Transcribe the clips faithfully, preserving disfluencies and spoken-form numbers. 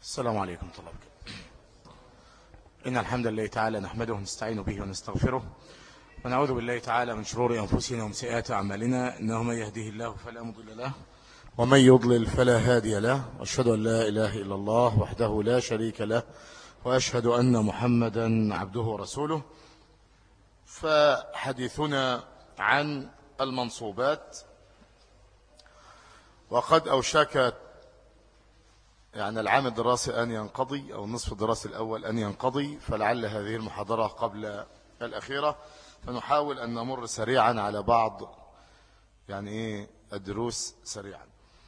السلام عليكم ورحمة الله وبركاته. إن الحمد لله تعالى نحمده ونستعين به ونستغفره ونعوذ بالله تعالى من شرور أنفسنا ومن سيئات أعمالنا، إنه من يهده الله فلا مضل له ومن يضلل فلا هادي له، وأشهد أن لا إله إلا الله وحده لا شريك له، وأشهد أن محمدا عبده ورسوله. فحديثنا عن المنصوبات، وقد أوشكت يعني العام الدراسي أن ينقضي أو النصف الدراسي الأول أن ينقضي، فلعل هذه المحاضرة قبل الأخيرة، فنحاول أن نمر سريعا على بعض يعني إيه الدروس سريعا.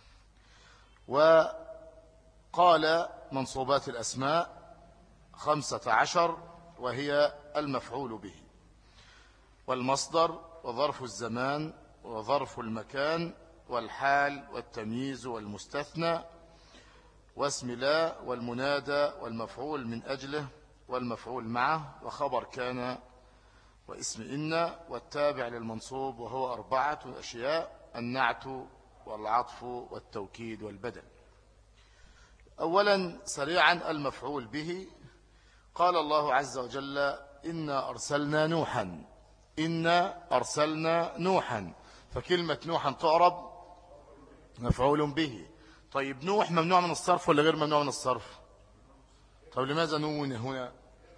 وقال منصوبات الأسماء خمسة عشر، وهي المفعول به والمصدر وظرف الزمان وظرف المكان والحال والتمييز والمستثنى واسم لا والمنادى والمفعول من أجله والمفعول معه وخبر كان واسم إن والتابع للمنصوب، وهو أربعة أشياء: النعت والعطف والتوكيد والبدل. أولا سريعا المفعول به. قال الله عز وجل: إنا أرسلنا نوحا. إنا أرسلنا نوحا، فكلمة نوحا تعرب مفعول به. طيب نوح ممنوع من الصرف ولا غير ممنوع من الصرف؟ طيب لماذا نون هنا؟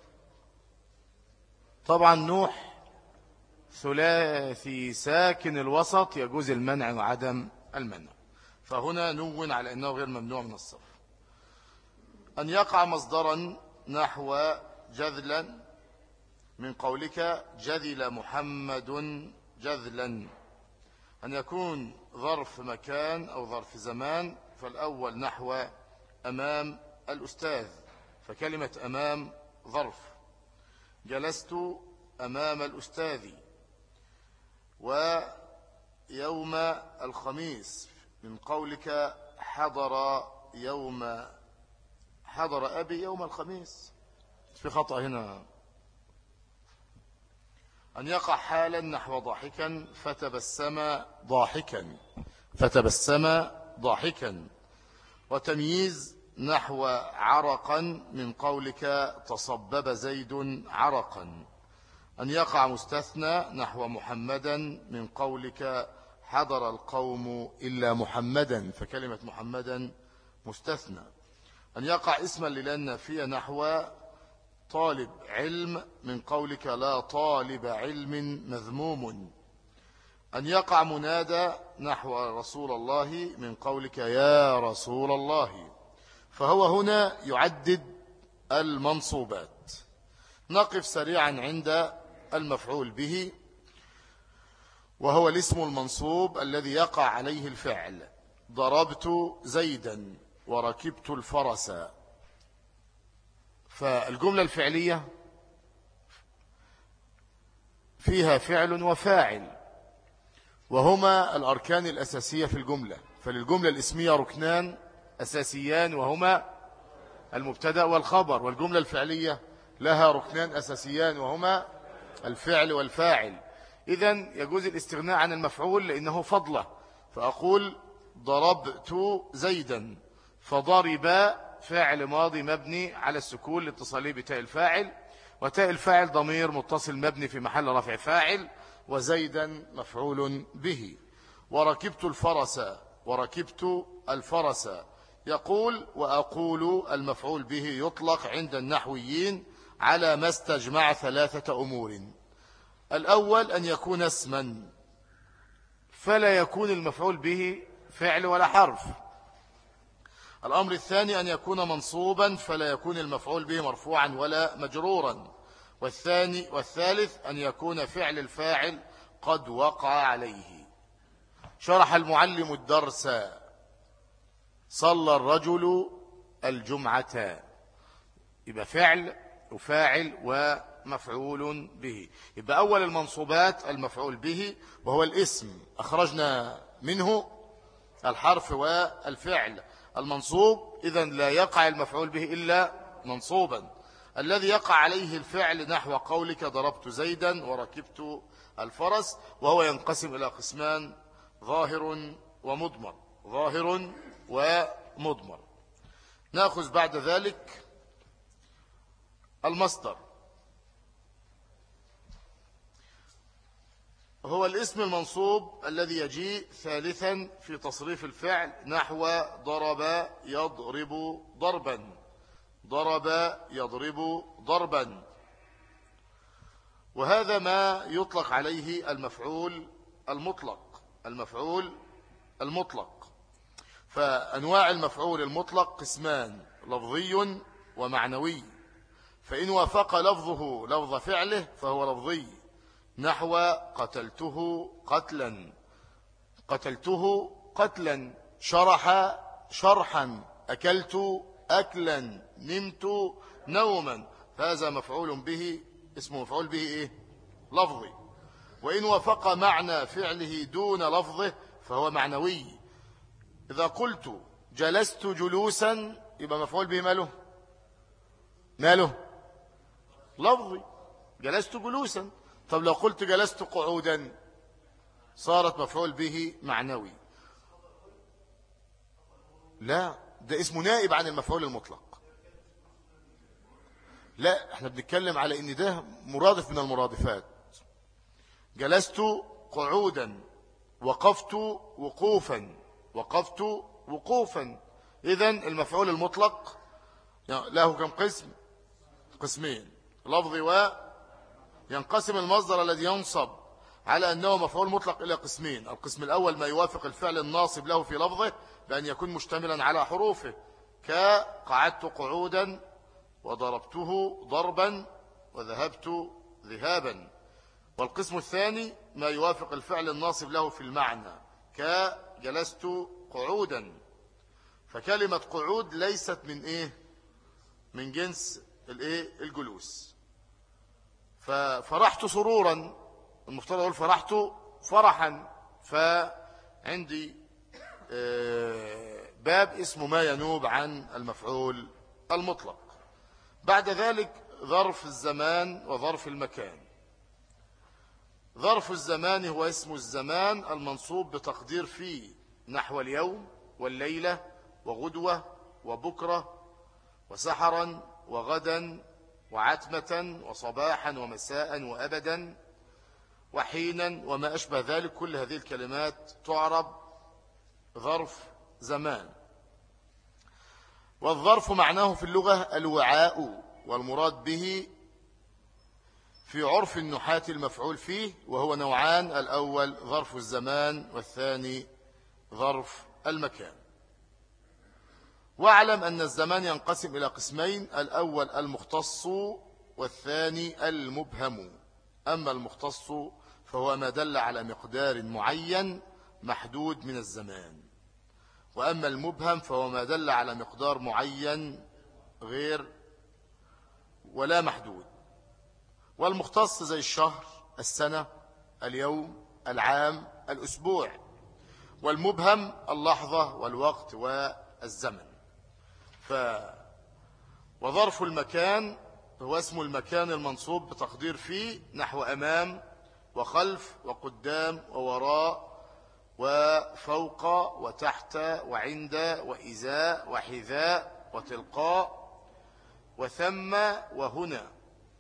طبعا نوح ثلاثي ساكن الوسط، يجوز المنع وعدم المنع، فهنا نون على أنه غير ممنوع من الصرف. أن يقع مصدرا نحو جذلا، من قولك جذل محمد جذلا. أن يكون ظرف مكان أو ظرف زمان، فالأول نحو أمام الأستاذ، فكلمة أمام ظرف. جلست أمام الأستاذ. ويوم الخميس، من قولك حضر يوم حضر أبي يوم الخميس، في خطأ هنا. أن يقع حالا نحو ضاحكا، فتبسم ضاحكا فتبسم ضاحكا. وتمييز نحو عرقا، من قولك تصبب زيد عرقا. أن يقع مستثنى نحو محمدا، من قولك حضر القوم إلا محمدا، فكلمة محمدا مستثنى. أن يقع اسما للا النافية نحو طالب علم، من قولك لا طالب علم مذموم. أن يقع منادى نحو رسول الله، من قولك يا رسول الله. فهو هنا يعدد المنصوبات. نقف سريعا عند المفعول به، وهو الاسم المنصوب الذي يقع عليه الفعل. ضربت زيدا وركبت الفرس. فالجملة الفعلية فيها فعل وفاعل، وهما الأركان الأساسية في الجملة. فللجملة الاسمية ركنان أساسيان، وهما المبتدأ والخبر. والجملة الفعلية لها ركنان أساسيان، وهما الفعل والفاعل. إذن يجوز الاستغناء عن المفعول لأنه فضله، فأقول ضربت زيدا، فضرب فاعل ماضي مبني على السكون لاتصاله بتاء الفاعل، وتاء الفاعل ضمير متصل مبني في محل رفع فاعل، وزيدا مفعول به. وركبت الفرس وركبت الفرس. يقول وأقول المفعول به يطلق عند النحويين على ما استجمع ثلاثة أمور. الأول أن يكون اسما، فلا يكون المفعول به فعل ولا حرف. الأمر الثاني أن يكون منصوبا، فلا يكون المفعول به مرفوعا ولا مجرورا. والثاني والثالث أن يكون فعل الفاعل قد وقع عليه. شرح المعلم الدرس: صلى الرجل الجمعة. يبقى فعل وفاعل ومفعول به. يبقى أول المنصوبات المفعول به، وهو الاسم، أخرجنا منه الحرف والفعل. المنصوب إذن لا يقع المفعول به إلا منصوبا. الذي يقع عليه الفعل نحو قولك ضربت زيدا وركبت الفرس، وهو ينقسم إلى قسمان: ظاهر ومضمر. ظاهر ومضمر. نأخذ بعد ذلك المصدر. هو الاسم المنصوب الذي يجيء ثالثا في تصريف الفعل، نحو ضرب يضرب ضربا، ضرب يضرب ضربا. وهذا ما يطلق عليه المفعول المطلق، المفعول المطلق. فأنواع المفعول المطلق قسمان، لفظي ومعنوي. فإن وافق لفظه لفظ فعله فهو لفظي، نحو قتلته قتلا، قتلته قتلا، شرح شرحا، أكلت أكلا، نمت نوما. فهذا مفعول به، اسمه مفعول به إيه؟ لفظي. وإن وافق معنى فعله دون لفظه فهو معنوي. إذا قلت جلست جلوسا يبقى مفعول به ماله؟ ماله؟ لفظي، جلست جلوسا. طب لو قلت جلست قعودا صارت مفعول به معنوي. لا، ده اسمه نائب عن المفعول المطلق. لا، احنا بنتكلم على ان ده مرادف من المرادفات. جلست قعودا، وقفت وقوفا، وقفت وقوفا. إذن المفعول المطلق له كم قسم؟ قسمين، لفظي و ينقسم المصدر الذي ينصب على أنه مفعول مطلق إلى قسمين. القسم الأول ما يوافق الفعل الناصب له في لفظه بأن يكون مشتملا على حروفه، كقعدت قعودا، وضربته ضربا، وذهبت ذهابا. والقسم الثاني ما يوافق الفعل الناصب له في المعنى، كجلست قعودا. فكلمة قعود ليست من إيه؟ من جنس الإيه؟ الجلوس. ففرحت سرورا، المفترض أقول فرحت فرحا. فعندي باب اسمه ما ينوب عن المفعول المطلق. بعد ذلك ظرف الزمان وظرف المكان. ظرف الزمان هو اسم الزمان المنصوب بتقدير فيه، نحو اليوم والليلة وغدوة وبكرة وسحرا وغدا وعتمة وصباحا ومساء وأبدا وحينا وما أشبه ذلك. كل هذه الكلمات تعرب ظرف زمان. والظرف معناه في اللغة الوعاء، والمراد به في عرف النحاة المفعول فيه، وهو نوعان: الأول ظرف الزمان، والثاني ظرف المكان. واعلم أن الزمان ينقسم إلى قسمين: الأول المختص، والثاني المبهم. أما المختص فهو ما دل على مقدار معين محدود من الزمان، وأما المبهم فهو ما دل على مقدار معين غير ولا محدود. والمختص زي الشهر، السنة، اليوم، العام، الأسبوع. والمبهم اللحظة والوقت والزمن. ف وظرف المكان هو اسم المكان المنصوب بتقدير فيه، نحو أمام وخلف وقدام ووراء وفوق وتحت وعند وإزاء وحذاء وتلقاء وثم وهنا.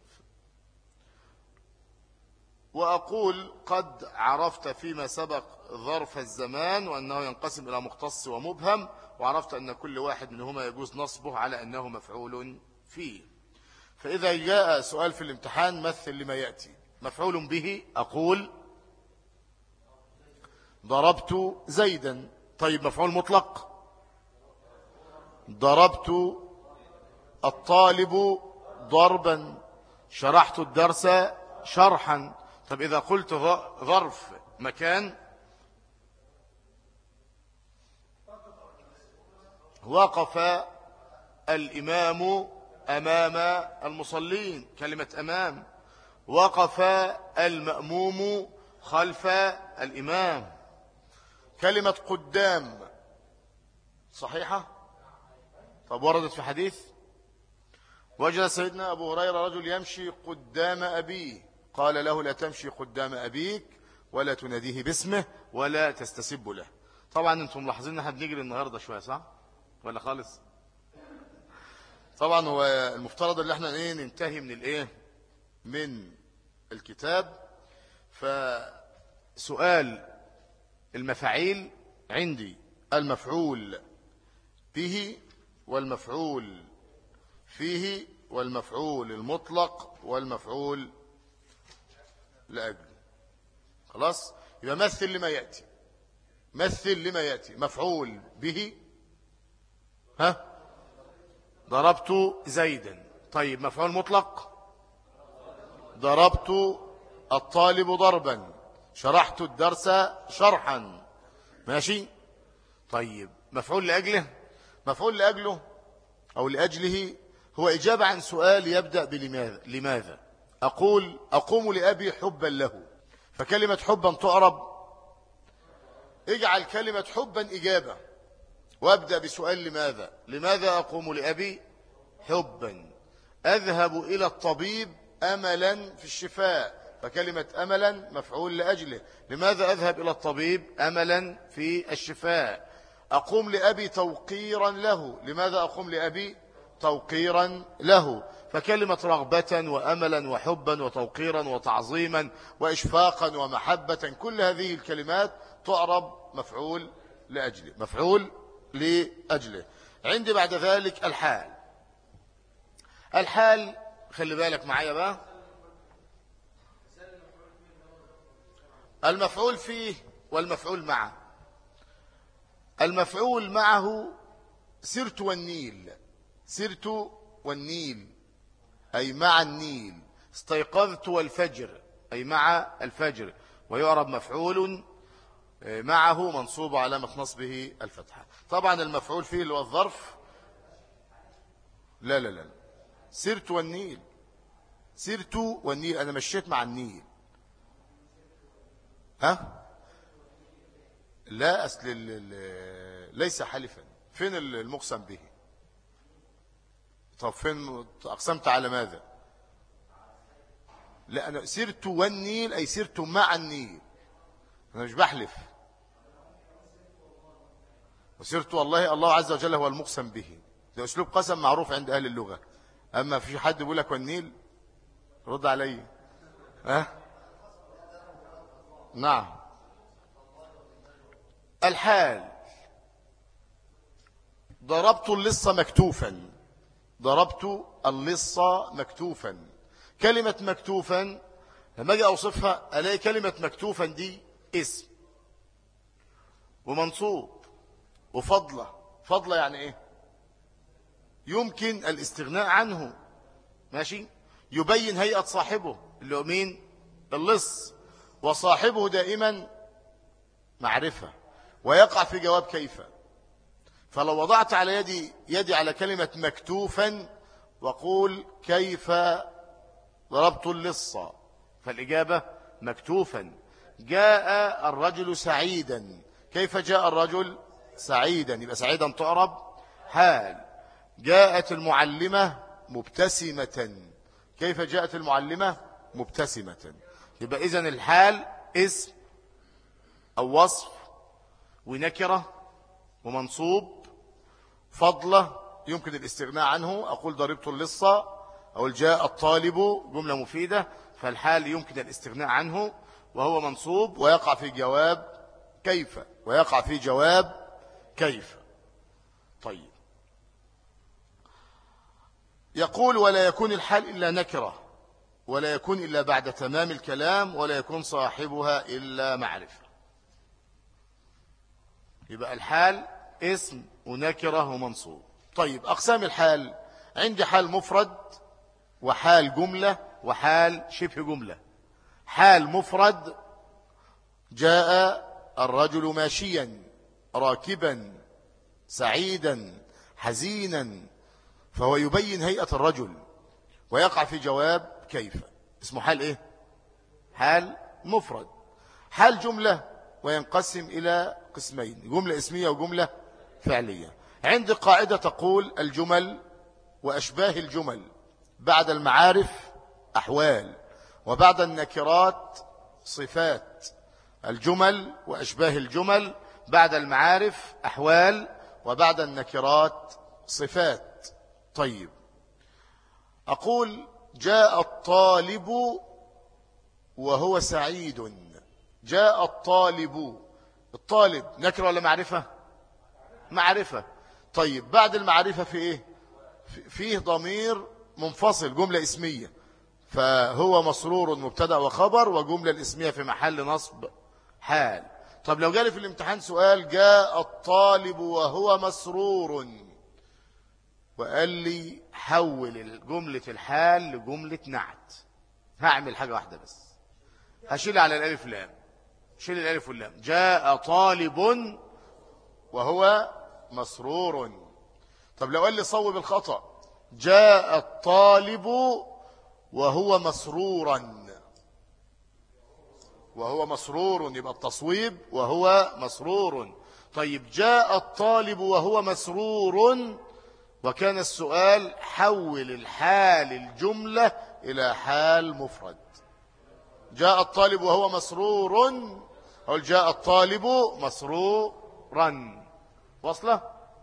وأقول قد عرفت فيما سبق ظرف الزمان وأنه ينقسم إلى مختص ومبهم، وعرفت أن كل واحد منهما يجوز نصبه على أنه مفعول فيه. فإذا جاء سؤال في الامتحان مثل لما يأتي: مفعول به، أقول ضربت زيدا. طيب مفعول مطلق: ضربت الطالب ضربا، شرحت الدرس شرحا. طب إذا قلت ظرف مكان: وقف الإمام أمام المصلين، كلمة أمام. وقف المأموم خلف الإمام، كلمة قدام. صحيحة؟ طب وردت في حديث: وجد سيدنا أبو هريرة رجل يمشي قدام أبيه، قال له: لا تمشي قدام أبيك ولا تناديه باسمه ولا تستسب له. طبعا انتم ملاحظين ان احنا بنجري النهارده شويه، صح ولا خالص؟ طبعا هو المفترض اللي احنا ايه ننتهي من الايه من الكتاب. فسؤال المفاعيل عندي المفعول به والمفعول فيه والمفعول المطلق والمفعول لأجله. خلاص، يبقى مثل لما يأتي، مثل لما يأتي. مفعول به، ها، ضربت زيدا. طيب مفعول مطلق، ضربت الطالب ضربا، شرحت الدرس شرحا. ماشي. طيب مفعول لأجله، مفعول لأجله أو لأجله هو إجابة عن سؤال يبدأ بلماذا. لماذا أقول أقوم لأبي حبا له، فكلمة حبا تعرب، اجعل كلمة حبا إجابة وابدأ بسؤال لماذا. لماذا أقوم لأبي حبا؟ أذهب إلى الطبيب أملا في الشفاء، فكلمة أملا مفعول لأجله. لماذا أذهب إلى الطبيب أملا في الشفاء؟ أقوم لأبي توقيرا له. لماذا أقوم لأبي توقيرا له؟ فكلمة رغبة وأملا وحبا وتوقيرا وتعظيما وإشفاقا ومحبة، كل هذه الكلمات تعرب مفعول لأجله، مفعول لأجله. عندي بعد ذلك الحال. الحال خلي بالك معايا بقى، المفعول فيه والمفعول معه. المفعول معه سرت والنيل، سرت والنيل أي مع النيل. استيقظت والفجر أي مع الفجر، ويعرب مفعول معه منصوب علامة نصبه الفتحة. طبعا المفعول فيه اللي هو الظرف. لا لا لا سرت والنيل، سرت والنيل أنا مشيت مع النيل. ها لا أصل ليس حلفا. فين المقسم به؟ طب فين أقسمت على ماذا؟ لا أنا سرت والنيل أي سرت مع النيل، أنا مش بحلف. وسرت والله الله عز وجل هو المقسم به، ده أسلوب قسم معروف عند أهل اللغة. أما في حد بيقول لك والنيل رد علي. ها نعم. الحال ضربت اللص مكتوفا، ضربت اللص مكتوفا. كلمة مكتوفا لما أجي أوصفها ألاقي كلمة مكتوفا دي اسم ومنصوب وفضلة. فضلة يعني إيه؟ يمكن الاستغناء عنه. ماشي. يبين هيئة صاحبه اللي هو مين؟ اللص. وصاحبه دائما معرفة، ويقع في جواب كيف. فلو وضعت على يدي يدي على كلمة مكتوفا وقول كيف ضربت اللص، فالإجابة مكتوفا. جاء الرجل سعيدا، كيف جاء الرجل سعيدا؟ يبقى سعيدا تعرب حال. جاءت المعلمة مبتسمة، كيف جاءت المعلمة مبتسمة؟ يبقى إذن الحال اسم أو وصف ونكرة ومنصوب، فضلة يمكن الاستغناء عنه. أقول ضربت اللصة أو جاء الطالب جملة مفيدة، فالحال يمكن الاستغناء عنه وهو منصوب ويقع في جواب كيف، ويقع في جواب كيف. طيب يقول ولا يكون الحال إلا نكرة، ولا يكون إلا بعد تمام الكلام، ولا يكون صاحبها إلا معرفة. يبقى الحال اسم ونكرة ومنصوب. طيب أقسام الحال عندي حال مفرد وحال جملة وحال شبه جملة. حال مفرد جاء الرجل ماشيا راكبا سعيدا حزينا، فهو يبين هيئة الرجل ويقع في جواب كيف، اسمه حال ايه؟ حال مفرد. حال جملة وينقسم إلى قسمين، جملة اسمية وجملة فعلية. عندي قاعدة تقول الجمل وأشباه الجمل بعد المعارف أحوال، وبعد النكرات صفات. الجمل وأشباه الجمل بعد المعارف أحوال، وبعد النكرات صفات. طيب أقول جاء الطالب وهو سعيد. جاء الطالب، الطالب نكرة ولا معرفة؟ معرفة. طيب بعد المعرفة في إيه؟ فيه ضمير منفصل، جملة اسمية، فهو مسرور مبتدأ وخبر، وجملة الاسمية في محل نصب حال. طب لو جالي في الامتحان سؤال جاء الطالب وهو مسرور، وقال لي حول جملة الحال لجملة نعت، هعمل حاجة واحدة بس، هشيل على الألف لام، شيل الألف واللام. جاء طالب وهو مسرور. طب لو قال لي صوب الخطأ، جاء الطالب وهو مسرورا، وهو مسرور يبقى التصويب وهو مسرور. طيب جاء الطالب وهو مسرور، وكان السؤال حول الحال الجملة إلى حال مفرد. جاء الطالب وهو مسرور، أقول جاء الطالب مسرورا. وصله؟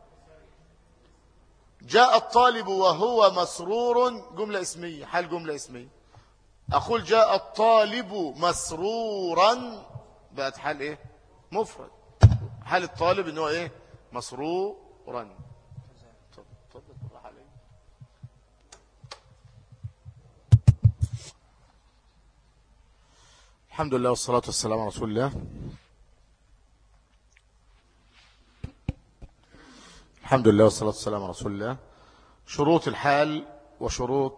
جاء الطالب وهو مسرور جملة اسمية، حال جملة اسمية. أقول جاء الطالب مسرورا، بقت حال إيه؟ مفرد. حال الطالب إنه إيه؟ مسرورا. الحمد لله والصلاة والسلام على رسول الله. الحمد لله والصلاة والسلام على رسول الله. شروط الحال وشروط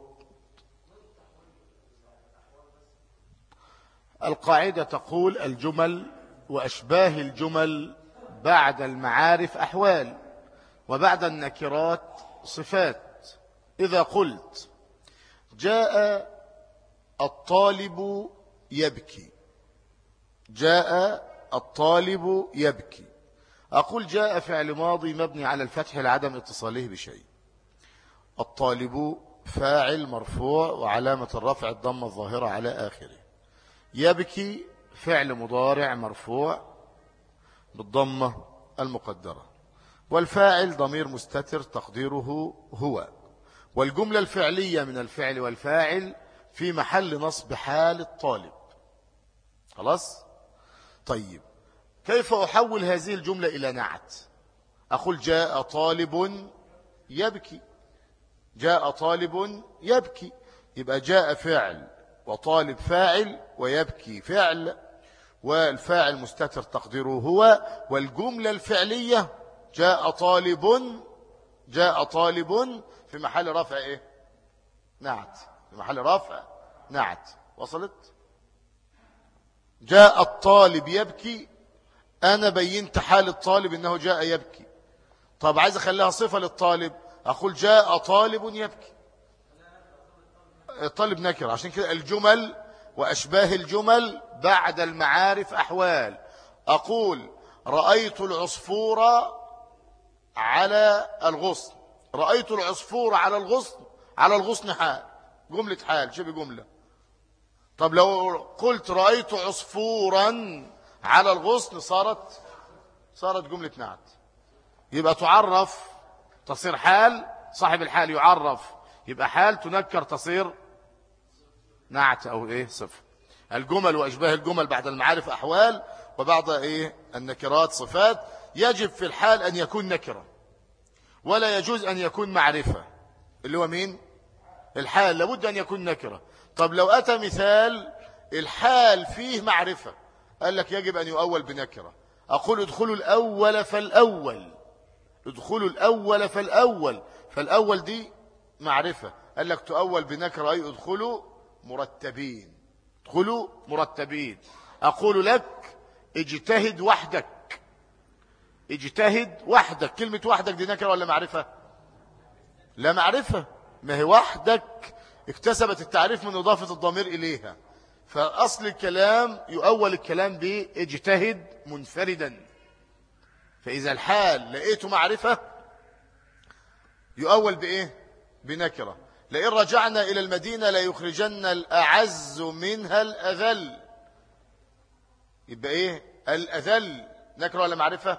القاعدة تقول الجمل وأشباه الجمل بعد المعارف أحوال، وبعد النكرات صفات. إذا قلت جاء الطالب يبكي، جاء الطالب يبكي، أقول جاء فعل ماضي مبني على الفتح لعدم اتصاله بشيء. الطالب فاعل مرفوع وعلامة الرفع الضمة الظاهرة على آخره. يبكي فعل مضارع مرفوع بالضمة المقدرة، والفاعل ضمير مستتر تقديره هو، والجملة الفعلية من الفعل والفاعل في محل نصب حال الطالب. خلاص؟ طيب كيف أحول هذه الجملة إلى نعت؟ أقول جاء طالب يبكي، جاء طالب يبكي، يبقى جاء فعل وطالب فاعل ويبكي فعل، والفاعل مستتر تقديره هو، والجملة الفعلية جاء طالب، جاء طالب في محل رفع إيه؟ نعت، في محل رفع نعت. وصلت؟ جاء الطالب يبكي، أنا بينت حال الطالب إنه جاء يبكي. طب عايز أخليها صفة للطالب، أقول جاء طالب يبكي. الطالب نكر، عشان كده الجمل وأشباه الجمل بعد المعارف أحوال. أقول رأيت العصفور على الغصن، رأيت العصفور على الغصن، على الغصن حال، جملة حال شبه جملة. طب لو قلت رأيت عصفورا على الغصن صارت صارت جملة نعت، يبقى تعرف تصير حال، صاحب الحال يعرف يبقى حال، تنكر تصير نعت أو إيه صفة. الجمل وأشباه الجمل بعد المعارف أحوال، وبعد إيه النكرات صفات. يجب في الحال أن يكون نكرة، ولا يجوز أن يكون معرفة. اللي هو مين؟ الحال لابد أن يكون نكرة. طب لو أتى مثال الحال فيه معرفة، قال لك يجب أن يؤول بنكرة، أقول ادخلوا الأول فالأول، ادخلوا الأول فالأول، فالأول دي معرفة، قال لك تؤول بنكرة، أي ادخلوا مرتبين، ادخلوا مرتبين. أقول لك اجتهد وحدك، اجتهد وحدك، كلمة وحدك دي نكرة ولا معرفة؟ لا معرفة، ما هي وحدك اكتسبت التعريف من إضافة الضمير إليها، فأصل الكلام يؤول الكلام باجتهد منفردا. فإذا الحال لقيته معرفة يؤول بإيه؟ بنكرة. لئن رجعنا إلى المدينة ليخرجن الأعز منها الأذل، يبقى إيه؟ الأذل نكرة ولا معرفة؟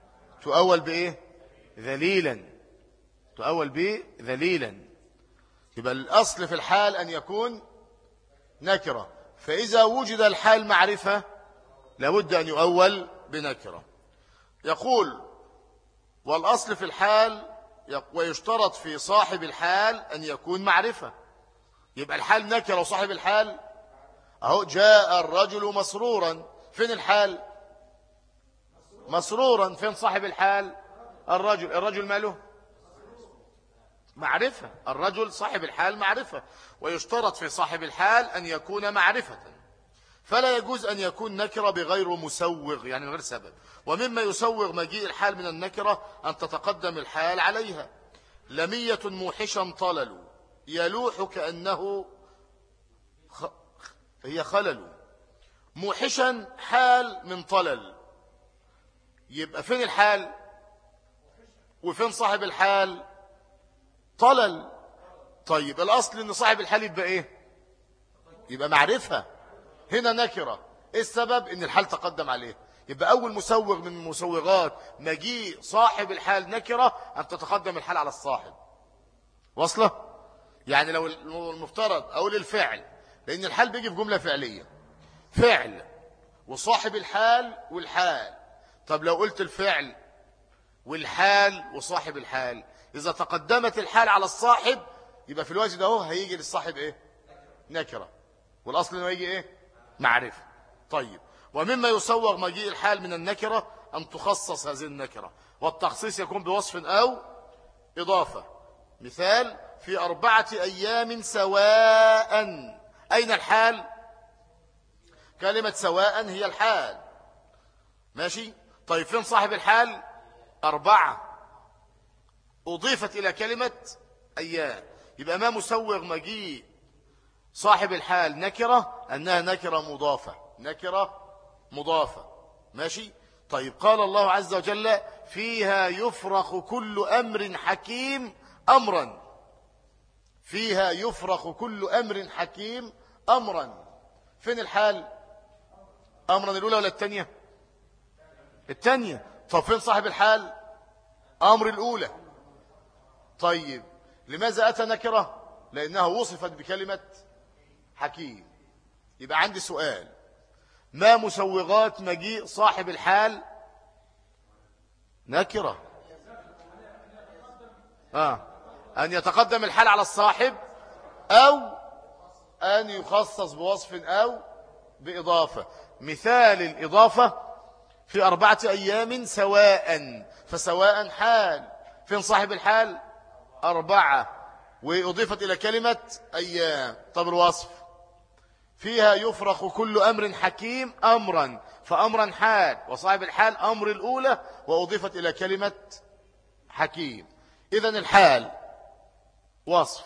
تؤول بإيه؟ ذليلا، تؤول به ذليلا. يبقى الأصل في الحال أن يكون نكرة، فإذا وجد الحال معرفة لابد أن يؤول بنكرة. يقول والأصل في الحال ويشترط في صاحب الحال أن يكون معرفة. يبقى الحال نكرة وصاحب الحال أهو جاء الرجل مسرورا، فين الحال؟ مسرورا. فين صاحب الحال؟ الرجل. الرجل ماله؟ معرفة. الرجل صاحب الحال معرفة، ويشترط في صاحب الحال أن يكون معرفة، فلا يجوز أن يكون نكرة بغير مسوغ، يعني من غير سبب. ومما يسوغ مجيء الحال من النكرة أن تتقدم الحال عليها. لمية موحشا طلل يلوح كأنه خ... هي خلل. موحشا حال من طلل، يبقى فين الحال وفين صاحب الحال؟ طلل. طيب الأصل أن صاحب الحال يبقى إيه؟ يبقى معرفة. هنا نكرة. إيه السبب؟ أن الحال تقدم عليه. يبقى أول مسوغ من مسوغات مجيء صاحب الحال نكرة أن تتقدم الحال على الصاحب. وصله؟ يعني لو المفترض أقول الفعل، لأن الحال بيجي في جملة فعلية، فعل وصاحب الحال والحال. طب لو قلت الفعل والحال وصاحب الحال، إذا تقدمت الحال على الصاحب يبقى في الوجه ده هو هيجي للصاحب إيه؟ نكرة. والأصل إنه يجي إيه؟ معرفة. طيب ومما يصور مجيء الحال من النكرة أن تخصص هذه النكرة، والتخصيص يكون بوصف أو إضافة. مثال في أربعة أيام سواء. أين الحال؟ كلمة سواء هي الحال. ماشي. طيب فين صاحب الحال؟ أربعة أضيفت إلى كلمة أيام. يبقى ما مسوغ مجيء صاحب الحال نكرة أنها نكرة مضافة، نكرة مضافة. ماشي. طيب قال الله عز وجل فيها يفرق كل أمر حكيم أمرا. فيها يفرق كل أمر حكيم أمرا. فين الحال؟ أمرا الأولى ولا الثانية؟ الثانية. طب فين صاحب الحال؟ أمر الأولى. طيب لماذا أتى نكرة؟ لأنها وصفت بكلمة حكيم. يبقى عندي سؤال، ما مسوغات مجيء صاحب الحال نكرة؟ آه. أن يتقدم الحال على الصاحب، أو أن يخصص بوصف أو بإضافة. مثال الإضافة في أربعة أيام سواء، فسواء حال. فين صاحب الحال؟ أربعة، وأضيفت إلى كلمة أيام. طب الوصف فيها يفرق كل أمر حكيم أمرا، فأمرا حال، وصاحب الحال أمر الأولى وأضيفت إلى كلمة حكيم. إذن الحال وصف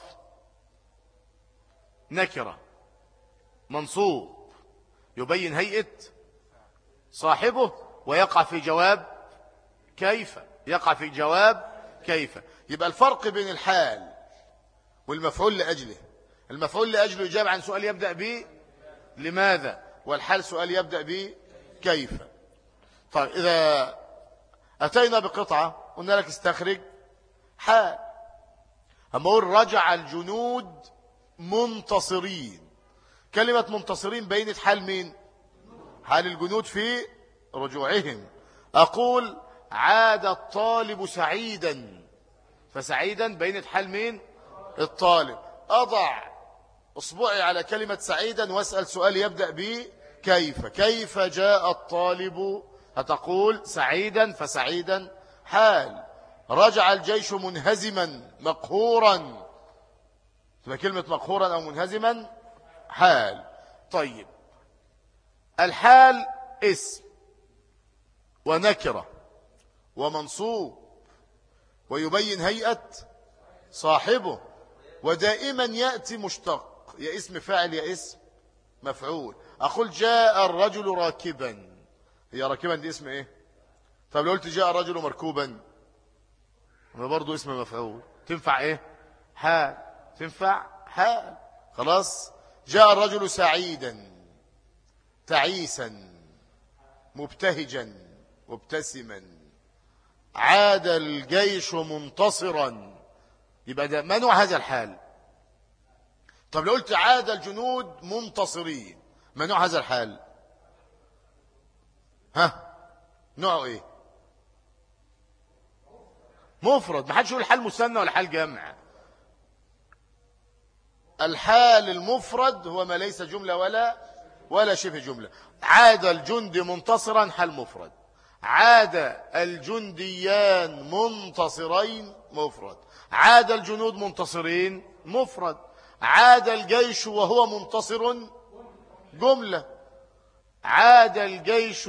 نكرة منصوب يبين هيئة صاحبه، ويقع في جواب كيف، يقع في جواب كيف. يبقى الفرق بين الحال والمفعول لأجله، المفعول لأجله يجاب عن سؤال يبدأ به لماذا، والحال سؤال يبدأ به كيف. طيب إذا أتينا بقطعة قلنا لك استخرج حال، أما أقول رجع الجنود منتصرين، كلمة منتصرين بينت حال مين؟ حال الجنود في رجوعهم. أقول عاد الطالب سعيدا، فسعيدا بينت حال مين؟ الطالب. أضع أصبعي على كلمة سعيدا واسأل سؤال يبدأ به كيف، كيف جاء الطالب؟ هتقول سعيدا، فسعيدا حال. رجع الجيش منهزما مقهورا، تبقى كلمة مقهورا أو منهزما حال. طيب الحال اسم ونكرة ومنصوب ويبين هيئة صاحبه، ودائما يأتي مشتق، يا اسم فاعل يا اسم مفعول. أقول جاء الرجل راكبا، هي راكبا دي اسم ايه؟ طب لو قلت جاء الرجل مركوبا ما برضو اسم مفعول، تنفع ايه؟ حال، تنفع حال. خلاص. جاء الرجل سعيدا تعيسا مبتهجا مبتسما. عاد الجيش منتصرا، يبقى ده ما نوع هذا الحال؟ طب لو قلت عاد الجنود منتصرين، ما نوع هذا الحال؟ ها نوعه ايه؟ مفرد. ما حدش يقول حال مثنى ولا حال جمع. الحال المفرد هو ما ليس جملة ولا ولا شبه جملة. عاد الجند منتصرا حال مفرد. عاد الجنديان منتصرين مفرد. عاد الجنود منتصرين مفرد. عاد الجيش وهو منتصر جملة. عاد الجيش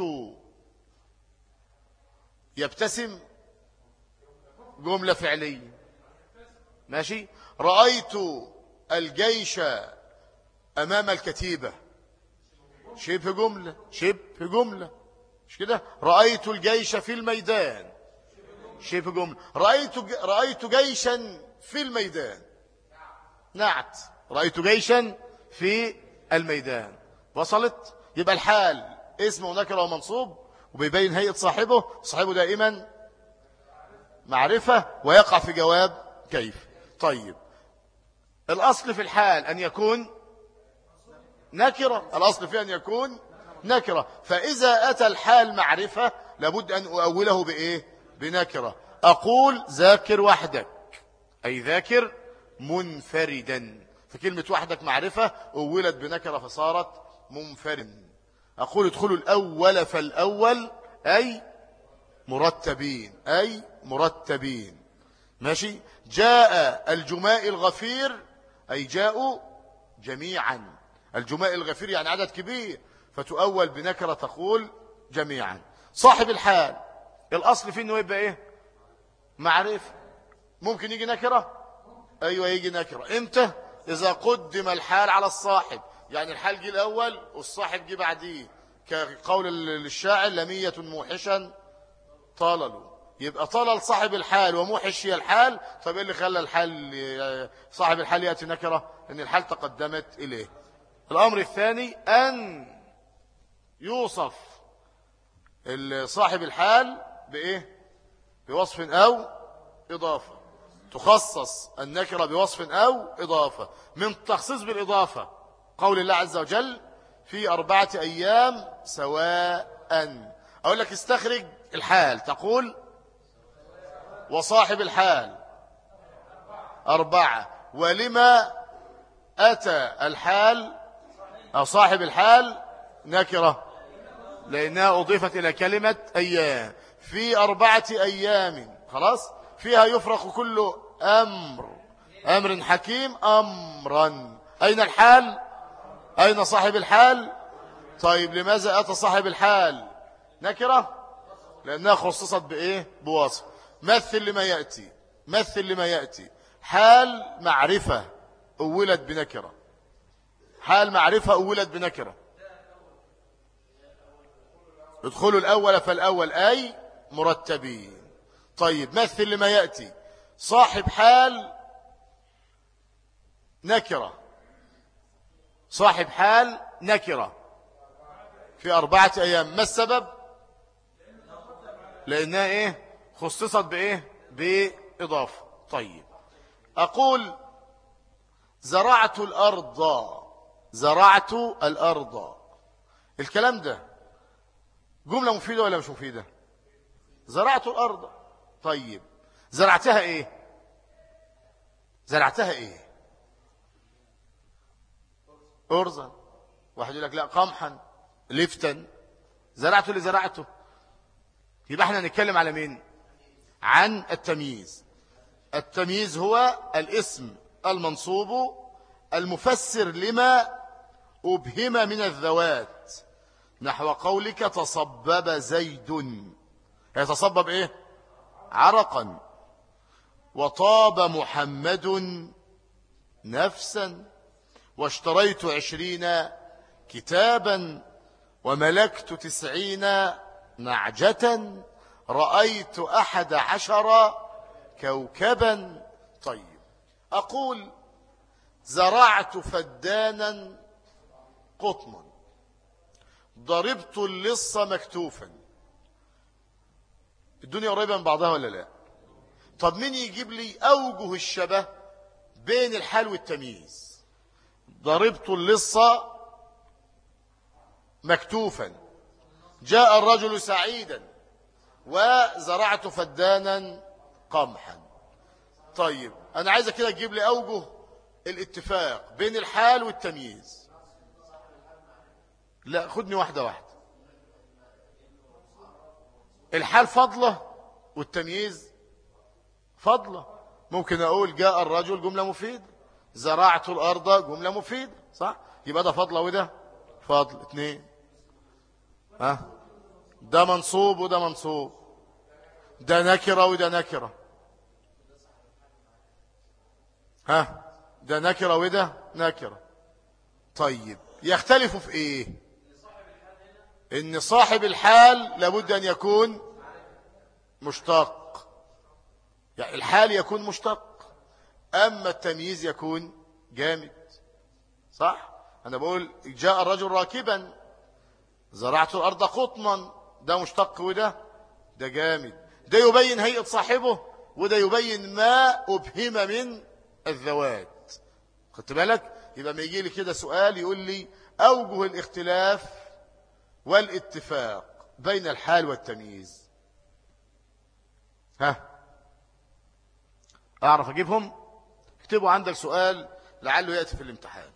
يبتسم جملة فعلية. ماشي. رأيت الجيش أمام الكتيبة شبه جملة. شبه جملة مش كده؟ رأيت الجيش في الميدان شبه جملة. رأيت رأيت جيشا في الميدان نعت. رأيت جيشا في الميدان. وصلت؟ يبقى الحال اسم ونكرة ومنصوب، وبيبين هيئة صاحبه. صاحبه دائما معرفة، ويقع في جواب كيف. طيب الأصل في الحال أن يكون نكرة. الأصل فيه أن يكون نكرة. فإذا أتى الحال معرفة لابد أن أؤوله بإيه؟ بنكرة. أقول ذاكر وحدك، أي ذاكر منفردا. فكلمة وحدك معرفة أولت بنكرة فصارت منفرد. أقول ادخلوا الأول فالأول أي مرتبين، أي مرتبين. ماشي. جاء الجماء الغفير أي جاءوا جميعا. الجماء الغفير يعني عدد كبير، فتؤول بنكرة تقول جميعا. صاحب الحال الأصل فيه أنه يبقى إيه؟ معرفة. ممكن يجي نكرة؟ أيوة يجي نكرة. إمتى؟ إذا قدم الحال على الصاحب. يعني الحال جه الأول والصاحب جه بعديه، كقول الشاعر لمية موحشا طاللوا. يبقى طلل صاحب الحال وموحش هي الحال. طب ايه اللي خلى الحال صاحب الحال يأتي نكرة؟ ان الحال تقدمت إليه. الأمر الثاني أن يوصف صاحب الحال بإيه؟ بوصف أو إضافة. تخصص النكرة بوصف أو إضافة. من تخصيص بالإضافة قول الله عز وجل في أربعة أيام سواء. أقول لك استخرج الحال، تقول وصاحب الحال أربعة. ولما أتى الحال أو صاحب الحال نكرة؟ لأنها أضيفت إلى كلمة أيام. في أربعة أيام خلاص فيها يفرق كل أمر أمر حكيم أمرا. أين الحال؟ أين صاحب الحال؟ طيب لماذا أتى صاحب الحال نكرة؟ لأنها خصصت بإيه؟ بوصف. مثل لما يأتي. مثل لما يأتي. حال معرفة أولت بنكرة. حال معرفة أولت بنكرة. ادخلوا الأول فالأول أي مرتبين. طيب مثل لما يأتي. صاحب حال نكرة. صاحب حال نكرة في أربعة أيام. ما السبب؟ لأنها إيه؟ خصصت بإيه؟ بإضافة. طيب أقول زرعت الأرض. زرعت الأرض. الكلام ده جملة مفيدة ولا مش مفيدة؟ زرعت الأرض. طيب زرعتها إيه؟ زرعتها إيه؟ أرزا. واحد يقول لك لا قمحا لفتا. زرعته اللي زرعته. يبقى احنا نتكلم على مين؟ عن التمييز. التمييز هو الاسم المنصوب المفسر لما أبهم من الذوات. نحو قولك تصبب زيد. يتصبب ايه؟ عرقا. وطاب محمد نفسا. واشتريت عشرين كتابا. وملكت تسعين نعجة. رأيت أحد عشر كوكبا. طيب أقول زرعت فدانا قطنا. ضربت اللص مكتوفا. الدنيا قريبة من بعضها ولا لا؟ طب مين يجيب لي أوجه الشبه بين الحال والتمييز؟ ضربت اللص مكتوفا، جاء الرجل سعيدا، وزرعت فدانا قمحا. طيب أنا عايزة كده تجيب لي أوجه الاتفاق بين الحال والتمييز. لا، خدني واحدة واحدة. الحال فضلة والتمييز فضلة. ممكن أقول جاء الرجل جملة مفيدة، زرعت الأرض جملة مفيدة، صح؟ يبقى ده فضلة وده فضل. اثنين، ها، ده منصوب وده منصوب، ده نكرة وده نكرة، ها، ده نكرة وده نكرة. طيب يختلفوا في ايه؟ ان صاحب الحال لابد ان يكون مشتق، يعني الحال يكون مشتق، اما التمييز يكون جامد، صح؟ انا بقول جاء الرجل راكبا، زرعت الارض قطنا، ده مشتق وده ده جامد، ده يبين هيئة صاحبه وده يبين ما أبهم من الذوات. خدت بالك؟ يبقى ما يجي لي كده سؤال يقول لي أوجه الاختلاف والاتفاق بين الحال والتمييز، ها، أعرف أجيبهم؟ اكتبوا عندك سؤال لعله يأتي في الامتحان.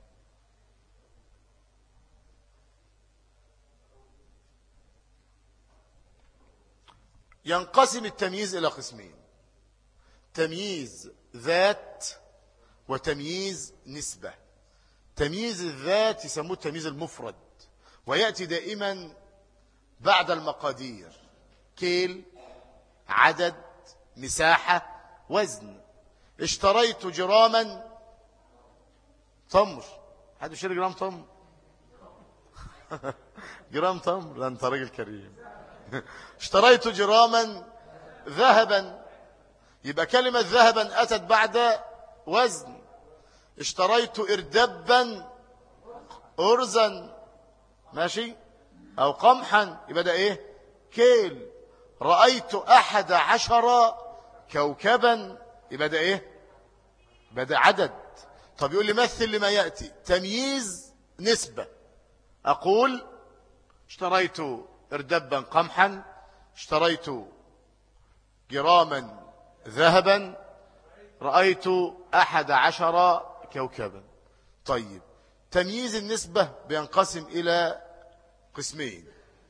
ينقسم التمييز إلى قسمين: تمييز ذات وتمييز نسبة. تمييز الذات يسموه التمييز المفرد، ويأتي دائما بعد المقادير: كيل، عدد، مساحة، وزن. اشتريت جراما تمر. حد يشتري جرام تمر؟ جرام تمر؟ لا انت راجل كريم. اشتريت جراما ذهبا، يبقى كلمة ذهبا أتت بعد وزن. اشتريت إردبا أرزا، ماشي، أو قمحا، يبقى ده إيه؟ كيل. رأيت أحد عشر كوكبا، يبقى ده إيه؟ يبقى ده عدد. طب يقول لي مثل لما يأتي. تمييز نسبة، أقول اشتريت إردبا قمحا، اشتريت جراما ذهبا، رأيت أحد عشر كوكبا. طيب تمييز النسبة بينقسم إلى قسمين.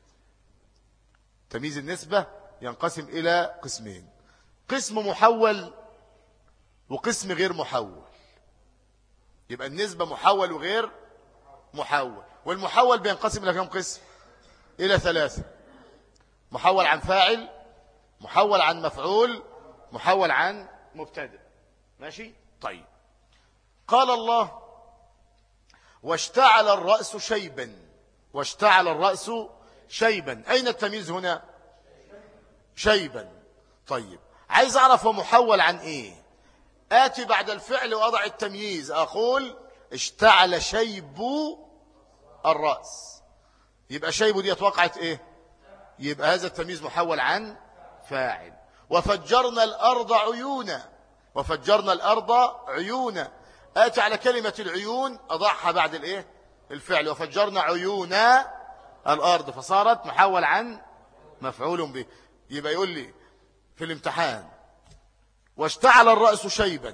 تمييز النسبة ينقسم إلى قسمين: قسم محول وقسم غير محول. يبقى النسبة محول وغير محول. والمحول بينقسم إلى كم قسم؟ إلى ثلاثة: محول عن فاعل، محول عن مفعول، محول عن مبتدأ. ماشي؟ طيب قال الله: واشتعل الرأس شيبا. واشتعل الرأس شيبا، أين التمييز هنا؟ شيبا. طيب عايز أعرف هو محول عن إيه؟ آتي بعد الفعل وأضع التمييز، أقول اشتعل شيب الرأس. يبقى شيب دي وقعت إيه؟ يبقى هذا التمييز محول عن فاعل. وفجرنا الأرض عيونا. وفجرنا الأرض عيونا، آتي على كلمة العيون أضعها بعد الإيه؟ الفعل. وفجرنا عيونا الأرض، فصارت محول عن مفعول به. يبقى يقول لي في الامتحان: واشتعل الرأس شيبا،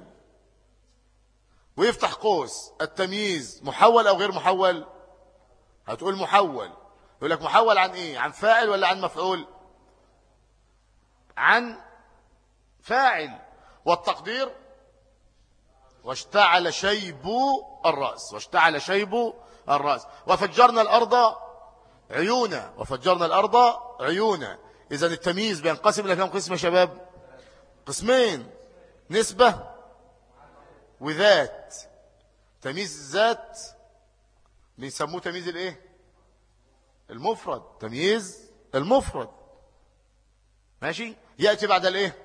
ويفتح قوس، التمييز محول أو غير محول؟ هتقول محول. يقول لك محول عن إيه؟ عن فاعل ولا عن مفعول؟ عن فاعل. والتقدير: واشتعل شيب الرأس. واشتعل شيب الرأس. وفجرنا الأرض عيونا. وفجرنا الأرض عيونا. إذن التمييز بينقسم إلى كم قسم يا شباب؟ قسمين: نسبة وذات. تمييز الذات بيسموه تمييز الايه؟ المفرد. تمييز المفرد، ماشي، يأتي بعد الايه؟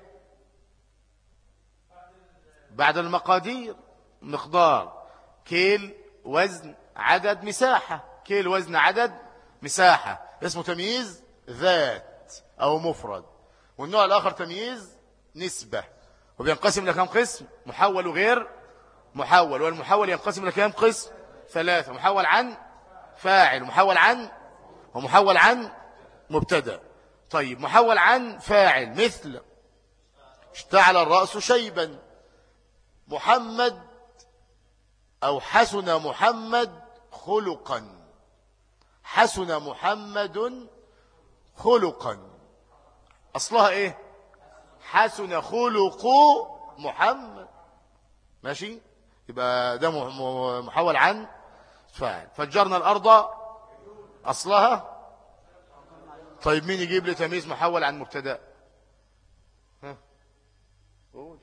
بعد المقادير: مقدار، كيل، وزن، عدد، مساحة. كيل، وزن، عدد، مساحة، اسمه تمييز ذات أو مفرد. والنوع الآخر تمييز نسبة، وبينقسم لكم قسم؟ محول وغير محول، والمحول ينقسم إلى كام قسم؟ ثلاثة: محول عن فاعل، ومحول عن ومحول عن مبتدأ. طيب محول عن فاعل مثل اشتعل الرأس شيبا، محمد أو حسن محمد خلقا، حسن محمد خلقا، أصلها إيه؟ حسن خلق محمد. ماشي، يبقى ده محول عن فاعل. فجرنا الأرض أصلها. طيب مين يجيب لي تمييز محول عن مبتدأ؟ ها قول،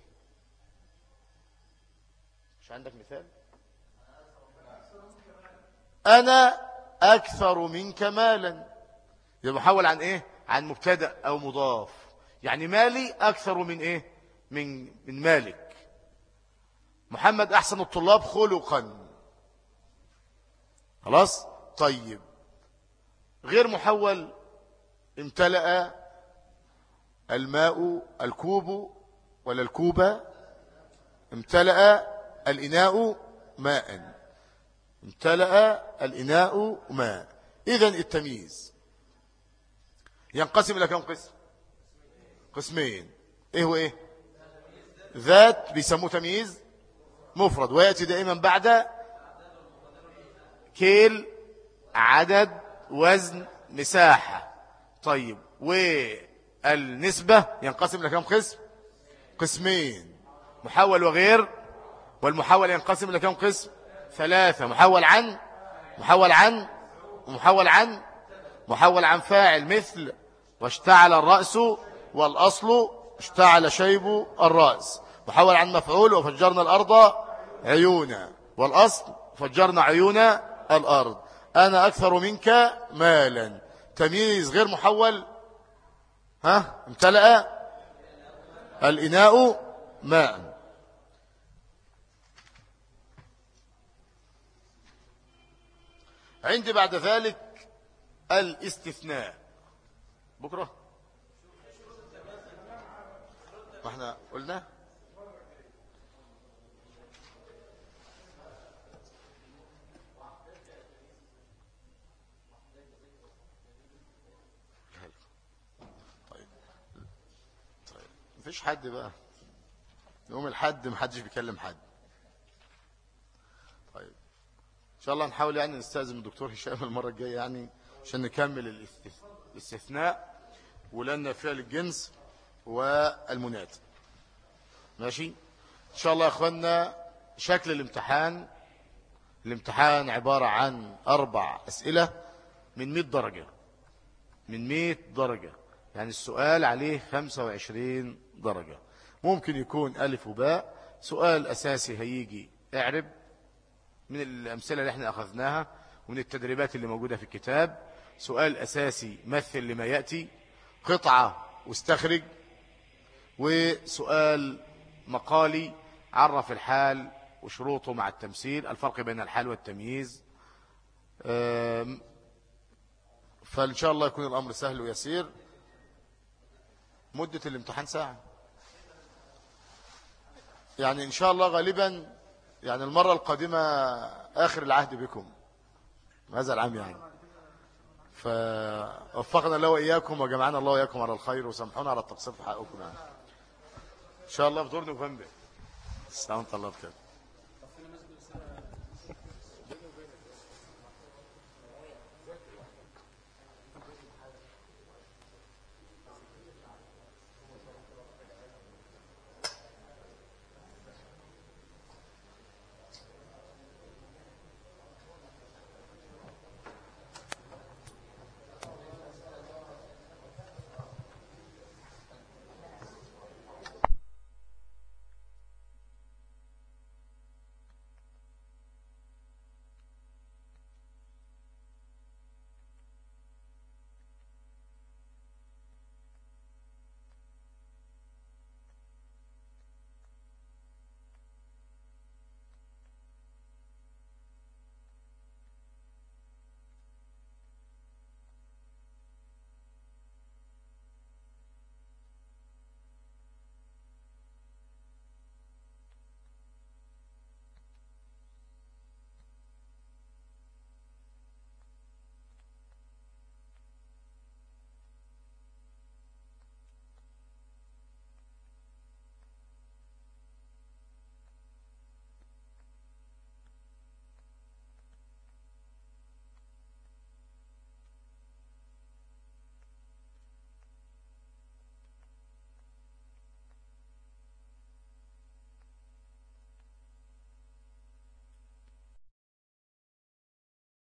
مش عندك مثال؟ أنا أكثر منك مالا، يبقى محول عن إيه؟ عن مبتدأ أو مضاف. يعني مالي أكثر من إيه؟ من من مالك. محمد أحسن الطلاب خلقا. خلاص. طيب غير محول: امتلأ الماء الكوب ولا الكوبة، امتلأ الإناء ماء، امتلأ الإناء ماء. إذن التمييز ينقسم إلى كم قسم؟ قسمين. إيه هو إيه؟ ذات بيسموه تمييز مفرد، ويأتي دائما بعد كيل، عدد، وزن، مساحة. طيب والنسبة ينقسم إلى كم قسم؟ قسمين: محول وغير. والمحول ينقسم إلى كم قسم؟ ثلاثة: محول عن محول عن ومحول عن محول عن فاعل مثل واشتعل الرأس، والأصل اشتعل شيب الرأس. محول عن مفعول: وفجرنا الأرض عيونا، والأصل فجرنا عيون الأرض. أنا أكثر منك مالا. تمييز غير محول: ها امتلأ الإناء ماء. عندي بعد ذلك الاستثناء. بكرة ما احنا قلنا طيب طيب مفيش حد بقى يوم الحد، محدش بيكلم حد. طيب ان شاء الله نحاول يعني نستأذن الدكتور هشام المرة الجاية يعني عشان نكمل الاستثناء ولنا فعل الجنس والمناد. ماشي ان شاء الله يا اخوانا. شكل الامتحان: الامتحان عبارة عن اربع اسئلة من مئة درجة، من مئة درجة، يعني السؤال عليه خمسة وعشرين درجة. ممكن يكون ألف وباء، سؤال أساسي هيجي اعرب من الأمثلة اللي احنا أخذناها ومن التدريبات اللي موجودة في الكتاب، سؤال أساسي مثل لما يأتي، قطعة واستخرج، وسؤال مقالي عرف الحال وشروطه مع التمثيل، الفرق بين الحال والتمييز. فإن شاء الله يكون الأمر سهل ويسير. مدة الامتحان ساعة يعني إن شاء الله. غالبا يعني المرة القادمة آخر العهد بكم هذا العام يعني. فوفقنا الله وإياكم وجمعنا الله وإياكم على الخير، وسامحونا على التقصير في حقكم يعني. إن شاء الله في دور نوفمبر. السلام عليكم.